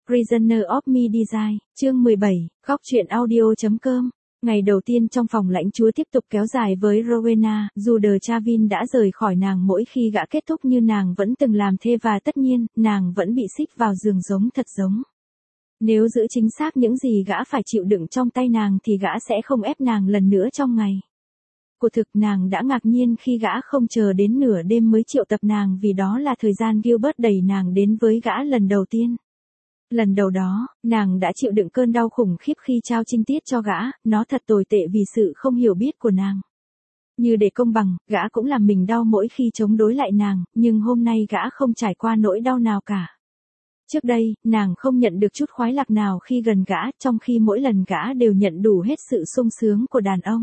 Prisoner of Me Design, chương 17, góc truyện audio.com. Ngày đầu tiên trong phòng lãnh chúa tiếp tục kéo dài với Rowena, dù De Chavin đã rời khỏi nàng mỗi khi gã kết thúc như nàng vẫn từng làm thê và tất nhiên, nàng vẫn bị xích vào giường giống thật giống. Nếu giữ chính xác những gì gã phải chịu đựng trong tay nàng thì gã sẽ không ép nàng lần nữa trong ngày. Của thực nàng đã ngạc nhiên khi gã không chờ đến nửa đêm mới triệu tập nàng vì đó là thời gian Gilbert đẩy nàng đến với gã lần đầu tiên. Lần đầu đó, nàng đã chịu đựng cơn đau khủng khiếp khi trao trinh tiết cho gã, nó thật tồi tệ vì sự không hiểu biết của nàng. Như để công bằng, gã cũng làm mình đau mỗi khi chống đối lại nàng, nhưng hôm nay gã không trải qua nỗi đau nào cả. Trước đây, nàng không nhận được chút khoái lạc nào khi gần gã, trong khi mỗi lần gã đều nhận đủ hết sự sung sướng của đàn ông.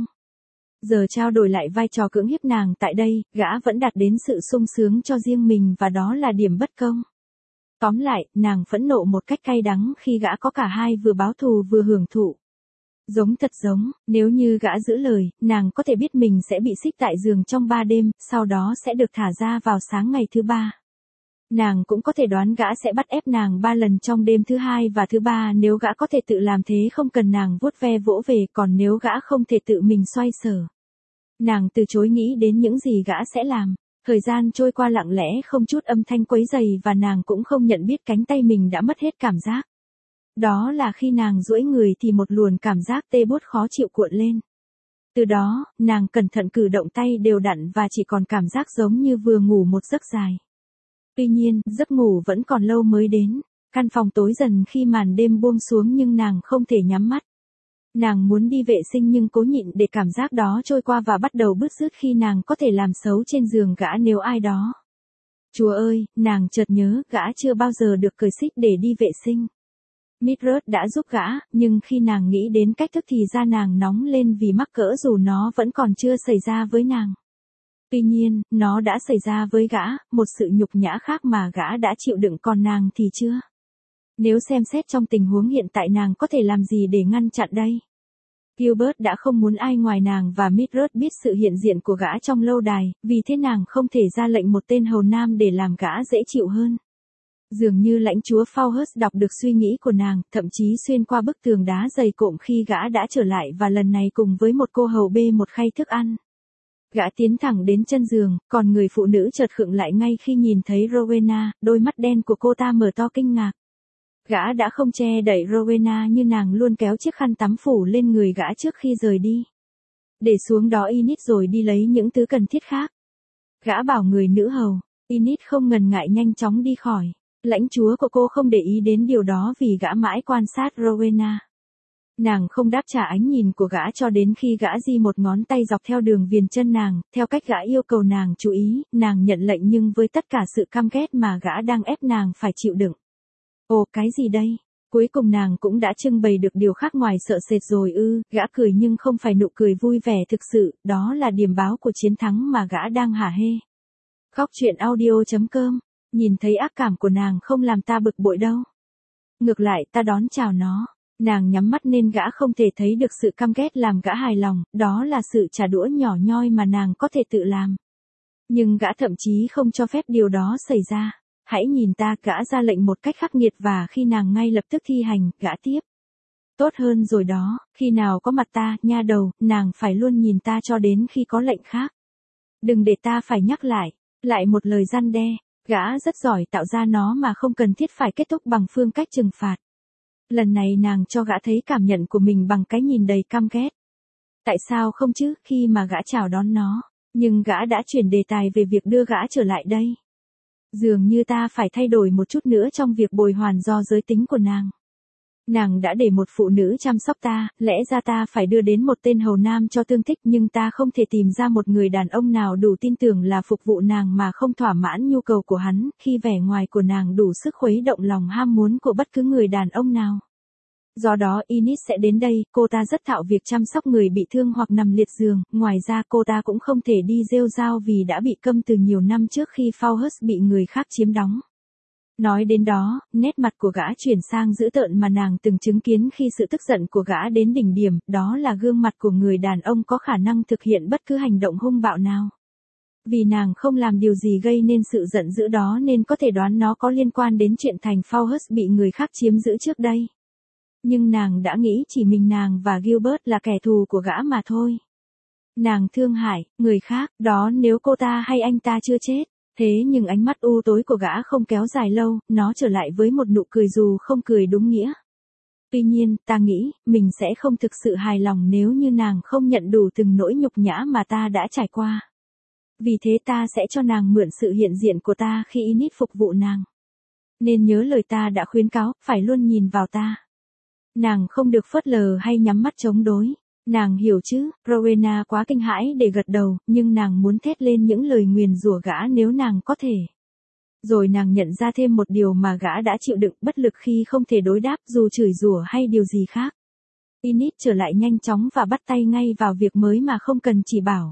Giờ trao đổi lại vai trò cưỡng hiếp nàng tại đây, gã vẫn đạt đến sự sung sướng cho riêng mình và đó là điểm bất công. Tóm lại, nàng phẫn nộ một cách cay đắng khi gã có cả hai vừa báo thù vừa hưởng thụ. Giống thật giống, nếu như gã giữ lời, nàng có thể biết mình sẽ bị xích tại giường trong 3 đêm, sau đó sẽ được thả ra vào sáng ngày thứ 3. Nàng cũng có thể đoán gã sẽ bắt ép nàng 3 lần trong đêm thứ 2 và thứ 3 nếu gã có thể tự làm thế không cần nàng vuốt ve vỗ về, còn nếu gã không thể tự mình xoay sở. Nàng từ chối nghĩ đến những gì gã sẽ làm. Thời gian trôi qua lặng lẽ không chút âm thanh quấy rầy và nàng cũng không nhận biết cánh tay mình đã mất hết cảm giác. Đó là khi nàng duỗi người thì một luồng cảm giác tê buốt khó chịu cuộn lên. Từ đó, nàng cẩn thận cử động tay đều đặn và chỉ còn cảm giác giống như vừa ngủ một giấc dài. Tuy nhiên, giấc ngủ vẫn còn lâu mới đến. Căn phòng tối dần khi màn đêm buông xuống nhưng nàng không thể nhắm mắt. Nàng muốn đi vệ sinh nhưng cố nhịn để cảm giác đó trôi qua và bắt đầu bứt rứt khi nàng có thể làm xấu trên giường gã nếu ai đó. Chúa ơi, nàng chợt nhớ gã chưa bao giờ được cởi xích để đi vệ sinh. Mildred đã giúp gã, nhưng khi nàng nghĩ đến cách thức thì da nàng nóng lên vì mắc cỡ dù nó vẫn còn chưa xảy ra với nàng. Tuy nhiên, nó đã xảy ra với gã, một sự nhục nhã khác mà gã đã chịu đựng còn nàng thì chưa. Nếu xem xét trong tình huống hiện tại nàng có thể làm gì để ngăn chặn đây? Gilbert đã không muốn ai ngoài nàng và Mildred biết sự hiện diện của gã trong lâu đài, vì thế nàng không thể ra lệnh một tên hầu nam để làm gã dễ chịu hơn. Dường như lãnh chúa Fauhus đọc được suy nghĩ của nàng, thậm chí xuyên qua bức tường đá dày cộm khi gã đã trở lại và lần này cùng với một cô hầu bê một khay thức ăn. Gã tiến thẳng đến chân giường, còn người phụ nữ chợt khựng lại ngay khi nhìn thấy Rowena, đôi mắt đen của cô ta mở to kinh ngạc. Gã đã không che đậy Rowena như nàng luôn kéo chiếc khăn tắm phủ lên người gã trước khi rời đi. Để xuống đó Enid rồi đi lấy những thứ cần thiết khác. Gã bảo người nữ hầu, Enid không ngần ngại nhanh chóng đi khỏi. Lãnh chúa của cô không để ý đến điều đó vì gã mãi quan sát Rowena. Nàng không đáp trả ánh nhìn của gã cho đến khi gã di một ngón tay dọc theo đường viền chân nàng, theo cách gã yêu cầu nàng chú ý, nàng nhận lệnh nhưng với tất cả sự căm ghét mà gã đang ép nàng phải chịu đựng. Ồ, cái gì đây? Cuối cùng nàng cũng đã trưng bày được điều khác ngoài sợ sệt rồi ư, gã cười nhưng không phải nụ cười vui vẻ thực sự, đó là điềm báo của chiến thắng mà gã đang hả hê. Góc truyện audio.com, nhìn thấy ác cảm của nàng không làm ta bực bội đâu. Ngược lại ta đón chào nó. Nàng nhắm mắt nên gã không thể thấy được sự căm ghét làm gã hài lòng, đó là sự trả đũa nhỏ nhoi mà nàng có thể tự làm. Nhưng gã thậm chí không cho phép điều đó xảy ra. Hãy nhìn ta, gã ra lệnh một cách khắc nghiệt và khi nàng ngay lập tức thi hành, gã tiếp. Tốt hơn rồi đó, khi nào có mặt ta, nha đầu, nàng phải luôn nhìn ta cho đến khi có lệnh khác. Đừng để ta phải nhắc lại một lời răn đe, gã rất giỏi tạo ra nó mà không cần thiết phải kết thúc bằng phương cách trừng phạt. Lần này nàng cho gã thấy cảm nhận của mình bằng cái nhìn đầy căm ghét. Tại sao không chứ, khi mà gã chào đón nó, nhưng gã đã chuyển đề tài về việc đưa gã trở lại đây. Dường như ta phải thay đổi một chút nữa trong việc bồi hoàn do giới tính của nàng. Nàng đã để một phụ nữ chăm sóc ta, lẽ ra ta phải đưa đến một tên hầu nam cho tương thích nhưng ta không thể tìm ra một người đàn ông nào đủ tin tưởng là phục vụ nàng mà không thỏa mãn nhu cầu của hắn, khi vẻ ngoài của nàng đủ sức khuấy động lòng ham muốn của bất cứ người đàn ông nào. Do đó Enid sẽ đến đây, cô ta rất thạo việc chăm sóc người bị thương hoặc nằm liệt giường, ngoài ra cô ta cũng không thể đi rêu rao vì đã bị câm từ nhiều năm trước khi Fauhus bị người khác chiếm đóng. Nói đến đó, nét mặt của gã chuyển sang dữ tợn mà nàng từng chứng kiến khi sự tức giận của gã đến đỉnh điểm, đó là gương mặt của người đàn ông có khả năng thực hiện bất cứ hành động hung bạo nào. Vì nàng không làm điều gì gây nên sự giận dữ đó nên có thể đoán nó có liên quan đến chuyện thành Fauhus bị người khác chiếm giữ trước đây. Nhưng nàng đã nghĩ chỉ mình nàng và Gilbert là kẻ thù của gã mà thôi. Nàng thương hại, người khác, đó nếu cô ta hay anh ta chưa chết. Thế nhưng ánh mắt u tối của gã không kéo dài lâu, nó trở lại với một nụ cười dù không cười đúng nghĩa. Tuy nhiên, ta nghĩ, mình sẽ không thực sự hài lòng nếu như nàng không nhận đủ từng nỗi nhục nhã mà ta đã trải qua. Vì thế ta sẽ cho nàng mượn sự hiện diện của ta khi Enid phục vụ nàng. Nên nhớ lời ta đã khuyến cáo, phải luôn nhìn vào ta. Nàng không được phớt lờ hay nhắm mắt chống đối. Nàng hiểu chứ, Rowena quá kinh hãi để gật đầu, nhưng nàng muốn thét lên những lời nguyền rủa gã nếu nàng có thể. Rồi nàng nhận ra thêm một điều mà gã đã chịu đựng bất lực khi không thể đối đáp dù chửi rủa hay điều gì khác. Enid trở lại nhanh chóng và bắt tay ngay vào việc mới mà không cần chỉ bảo.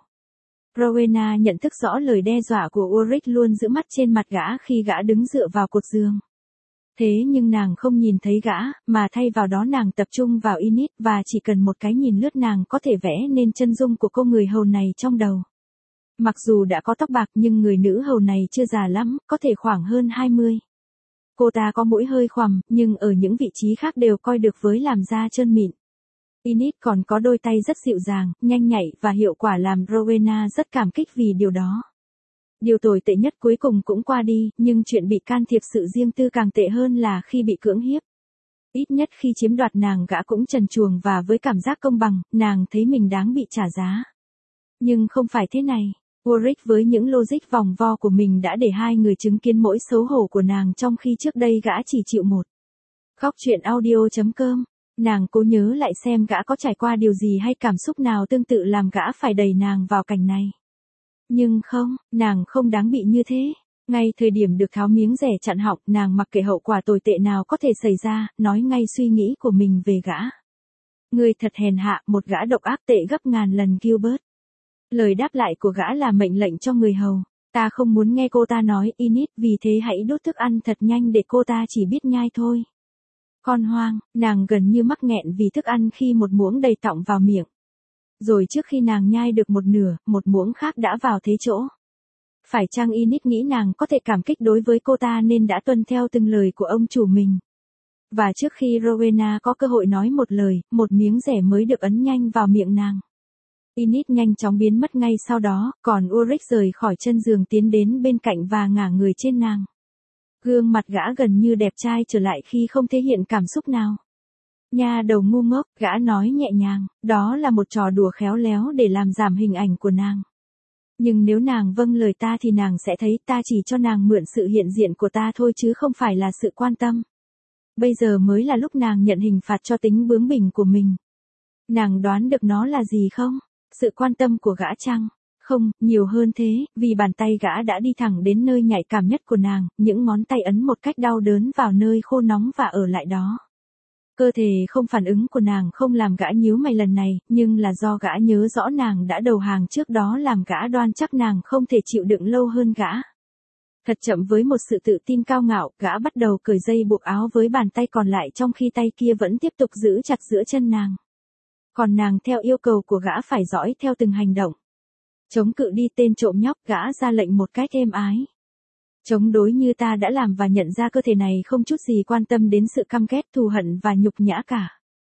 Rowena nhận thức rõ lời đe dọa của Ulrich luôn giữ mắt trên mặt gã khi gã đứng dựa vào cột giường. Thế nhưng nàng không nhìn thấy gã, mà thay vào đó nàng tập trung vào Enid và chỉ cần một cái nhìn lướt nàng có thể vẽ nên chân dung của cô người hầu này trong đầu. Mặc dù đã có tóc bạc nhưng người nữ hầu này chưa già lắm, có thể khoảng hơn 20. Cô ta có mũi hơi khoằm, nhưng ở những vị trí khác đều coi được với làn da trơn mịn. Enid còn có đôi tay rất dịu dàng, nhanh nhạy và hiệu quả làm Rowena rất cảm kích vì điều đó. Điều tồi tệ nhất cuối cùng cũng qua đi, nhưng chuyện bị can thiệp sự riêng tư càng tệ hơn là khi bị cưỡng hiếp. Ít nhất khi chiếm đoạt nàng gã cũng trần truồng và với cảm giác công bằng, nàng thấy mình đáng bị trả giá. Nhưng không phải thế này. Ulrich với những logic vòng vo của mình đã để hai người chứng kiến mỗi xấu hổ của nàng trong khi trước đây gã chỉ chịu một. Khóc chuyện audio.com. Nàng cố nhớ lại xem gã có trải qua điều gì hay cảm xúc nào tương tự làm gã phải đẩy nàng vào cảnh này. Nhưng không, nàng không đáng bị như thế. Ngay thời điểm được tháo miếng rẻ chặn họng, nàng mặc kệ hậu quả tồi tệ nào có thể xảy ra, nói ngay suy nghĩ của mình về gã. Người thật hèn hạ, một gã độc ác tệ gấp ngàn lần Gilbert. Lời đáp lại của gã là mệnh lệnh cho người hầu. Ta không muốn nghe cô ta nói Enid, vì thế hãy đốt thức ăn thật nhanh để cô ta chỉ biết nhai thôi. Con hoang, nàng gần như mắc nghẹn vì thức ăn khi một muỗng đầy tọng vào miệng. Rồi trước khi nàng nhai được một nửa, một muỗng khác đã vào thế chỗ. Phải chăng Enid nghĩ nàng có thể cảm kích đối với cô ta nên đã tuân theo từng lời của ông chủ mình. Và trước khi Rowena có cơ hội nói một lời, một miếng rẻ mới được ấn nhanh vào miệng nàng. Enid nhanh chóng biến mất ngay sau đó, còn Ulrich rời khỏi chân giường tiến đến bên cạnh và ngả người trên nàng. Gương mặt gã gần như đẹp trai trở lại khi không thể hiện cảm xúc nào. Nha đầu ngu ngốc, gã nói nhẹ nhàng, đó là một trò đùa khéo léo để làm giảm hình ảnh của nàng. Nhưng nếu nàng vâng lời ta thì nàng sẽ thấy ta chỉ cho nàng mượn sự hiện diện của ta thôi chứ không phải là sự quan tâm. Bây giờ mới là lúc nàng nhận hình phạt cho tính bướng bỉnh của mình. Nàng đoán được nó là gì không? Sự quan tâm của gã chăng? Không, nhiều hơn thế, vì bàn tay gã đã đi thẳng đến nơi nhạy cảm nhất của nàng, những ngón tay ấn một cách đau đớn vào nơi khô nóng và ở lại đó. Cơ thể không phản ứng của nàng không làm gã nhíu mày lần này, nhưng là do gã nhớ rõ nàng đã đầu hàng trước đó làm gã đoan chắc nàng không thể chịu đựng lâu hơn gã. Thật chậm với một sự tự tin cao ngạo, gã bắt đầu cởi dây buộc áo với bàn tay còn lại trong khi tay kia vẫn tiếp tục giữ chặt giữa chân nàng. Còn nàng theo yêu cầu của gã phải dõi theo từng hành động. Chống cự đi tên trộm nhóc, gã ra lệnh một cách êm ái. Chống đối như ta đã làm và nhận ra cơ thể này không chút gì quan tâm đến sự căm ghét, thù hận và nhục nhã cả.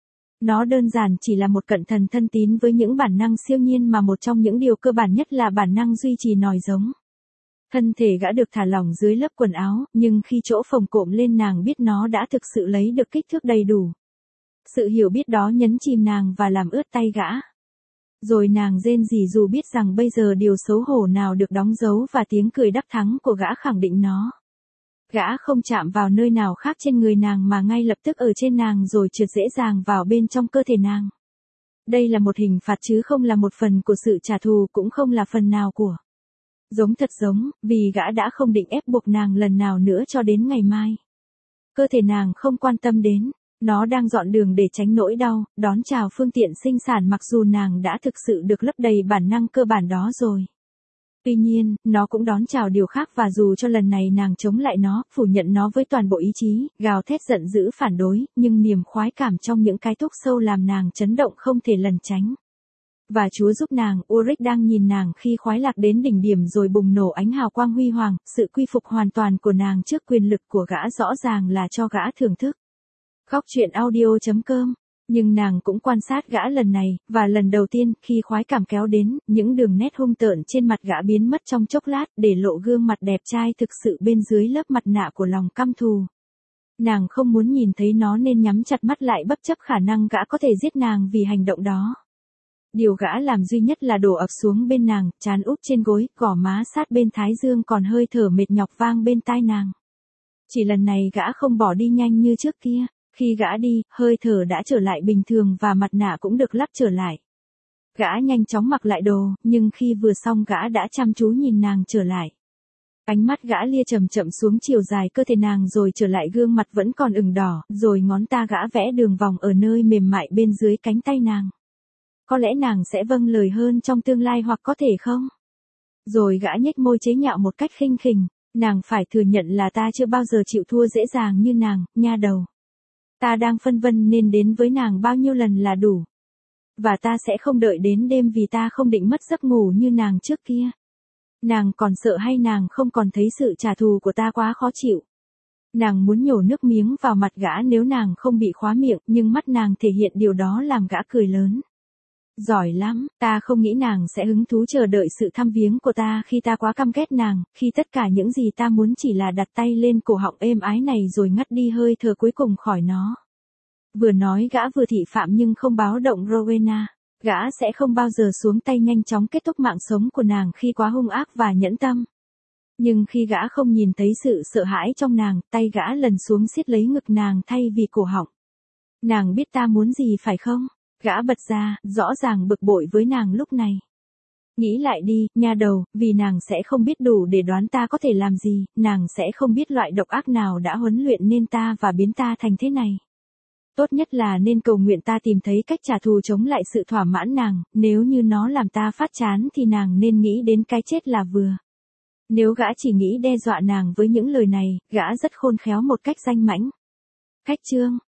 Nó đơn giản chỉ là một cận thần thân tín với những bản năng siêu nhiên mà một trong những điều cơ bản nhất là bản năng duy trì nòi giống. Thân thể gã được thả lỏng dưới lớp quần áo, nhưng khi chỗ phồng cộm lên nàng biết nó đã thực sự lấy được kích thước đầy đủ. Sự hiểu biết đó nhấn chìm nàng và làm ướt tay gã. Rồi nàng rên rỉ dù biết rằng bây giờ điều xấu hổ nào được đóng dấu và tiếng cười đắc thắng của gã khẳng định nó. Gã không chạm vào nơi nào khác trên người nàng mà ngay lập tức ở trên nàng rồi trượt dễ dàng vào bên trong cơ thể nàng. Đây là một hình phạt chứ không là một phần của sự trả thù, cũng không là phần nào của. Giống thật giống, vì gã đã không định ép buộc nàng lần nào nữa cho đến ngày mai. Cơ thể nàng không quan tâm đến. Nó đang dọn đường để tránh nỗi đau, đón chào phương tiện sinh sản mặc dù nàng đã thực sự được lấp đầy bản năng cơ bản đó rồi. Tuy nhiên, nó cũng đón chào điều khác và dù cho lần này nàng chống lại nó, phủ nhận nó với toàn bộ ý chí, gào thét giận dữ phản đối, nhưng niềm khoái cảm trong những cái thúc sâu làm nàng chấn động không thể lẩn tránh. Và Chúa giúp nàng, Ulrich đang nhìn nàng khi khoái lạc đến đỉnh điểm rồi bùng nổ ánh hào quang huy hoàng, sự quy phục hoàn toàn của nàng trước quyền lực của gã rõ ràng là cho gã thưởng thức. Góc truyện audio.com. Nhưng nàng cũng quan sát gã lần này, và lần đầu tiên, khi khoái cảm kéo đến, những đường nét hung tợn trên mặt gã biến mất trong chốc lát, để lộ gương mặt đẹp trai thực sự bên dưới lớp mặt nạ của lòng căm thù. Nàng không muốn nhìn thấy nó nên nhắm chặt mắt lại bất chấp khả năng gã có thể giết nàng vì hành động đó. Điều gã làm duy nhất là đổ ập xuống bên nàng, trán úp trên gối, gò má sát bên thái dương còn hơi thở mệt nhọc vang bên tai nàng. Chỉ lần này gã không bỏ đi nhanh như trước kia. Khi gã đi, hơi thở đã trở lại bình thường và mặt nạ cũng được lắp trở lại. Gã nhanh chóng mặc lại đồ, nhưng khi vừa xong gã đã chăm chú nhìn nàng trở lại. Ánh mắt gã lia chậm chậm xuống chiều dài cơ thể nàng rồi trở lại gương mặt vẫn còn ửng đỏ, rồi ngón ta gã vẽ đường vòng ở nơi mềm mại bên dưới cánh tay nàng. Có lẽ nàng sẽ vâng lời hơn trong tương lai hoặc có thể không? Rồi gã nhếch môi chế nhạo một cách khinh khỉnh, nàng phải thừa nhận là ta chưa bao giờ chịu thua dễ dàng như nàng, nha đầu. Ta đang phân vân nên đến với nàng bao nhiêu lần là đủ. Và ta sẽ không đợi đến đêm vì ta không định mất giấc ngủ như nàng trước kia. Nàng còn sợ hay nàng không còn thấy sự trả thù của ta quá khó chịu. Nàng muốn nhổ nước miếng vào mặt gã nếu nàng không bị khóa miệng, nhưng mắt nàng thể hiện điều đó làm gã cười lớn. Giỏi lắm, ta không nghĩ nàng sẽ hứng thú chờ đợi sự thăm viếng của ta khi ta quá căm ghét nàng, khi tất cả những gì ta muốn chỉ là đặt tay lên cổ họng êm ái này rồi ngắt đi hơi thở cuối cùng khỏi nó. Vừa nói gã vừa thị phạm nhưng không báo động Rowena. Gã sẽ không bao giờ xuống tay nhanh chóng kết thúc mạng sống của nàng khi quá hung ác và nhẫn tâm. Nhưng khi gã không nhìn thấy sự sợ hãi trong nàng, tay gã lần xuống siết lấy ngực nàng thay vì cổ họng. Nàng biết ta muốn gì phải không? Gã bật ra, rõ ràng bực bội với nàng lúc này. Nghĩ lại đi, nha đầu, vì nàng sẽ không biết đủ để đoán ta có thể làm gì, nàng sẽ không biết loại độc ác nào đã huấn luyện nên ta và biến ta thành thế này. Tốt nhất là nên cầu nguyện ta tìm thấy cách trả thù chống lại sự thỏa mãn nàng, nếu như nó làm ta phát chán thì nàng nên nghĩ đến cái chết là vừa. Nếu gã chỉ nghĩ đe dọa nàng với những lời này, gã rất khôn khéo một cách danh mãnh. Khách chương